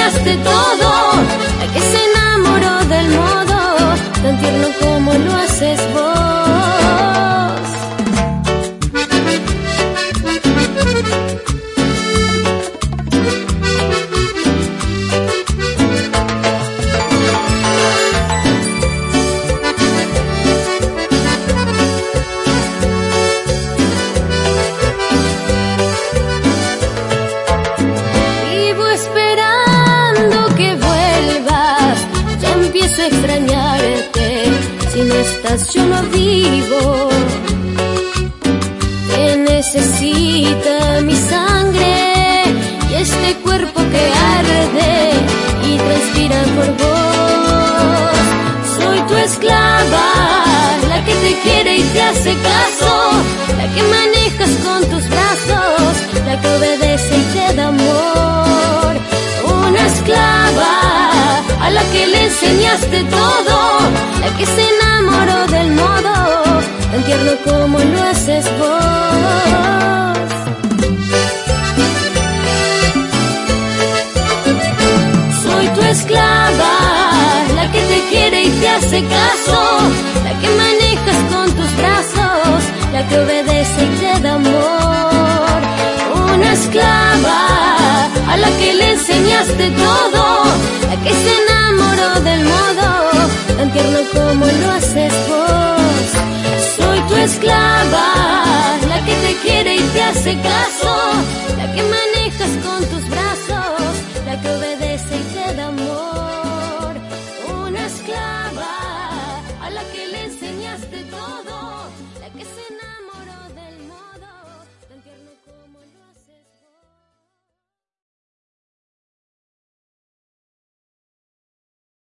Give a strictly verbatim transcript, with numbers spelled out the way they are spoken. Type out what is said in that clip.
enseñaste todo, la que se enamoró del modo tan tierno como lo haces vos. Empiezo a extrañarte, si no estás yo no vivo. Te necesita mi sangre y este cuerpo que arde y transpira por vos. Soy tu esclava, la que te quiere y te hace caso, la que manejas con tus brazos, la que obedece y te da amor. Una esclava a la que le enseñaste todo, la que se enamoró del modo tan tierno como lo haces vos. Soy tu esclava, la que te quiere y te hace caso, la que manejas con tus brazos, la que obedece y te da amor. Una esclava a la que le enseñaste todo, la que se enamoró del modo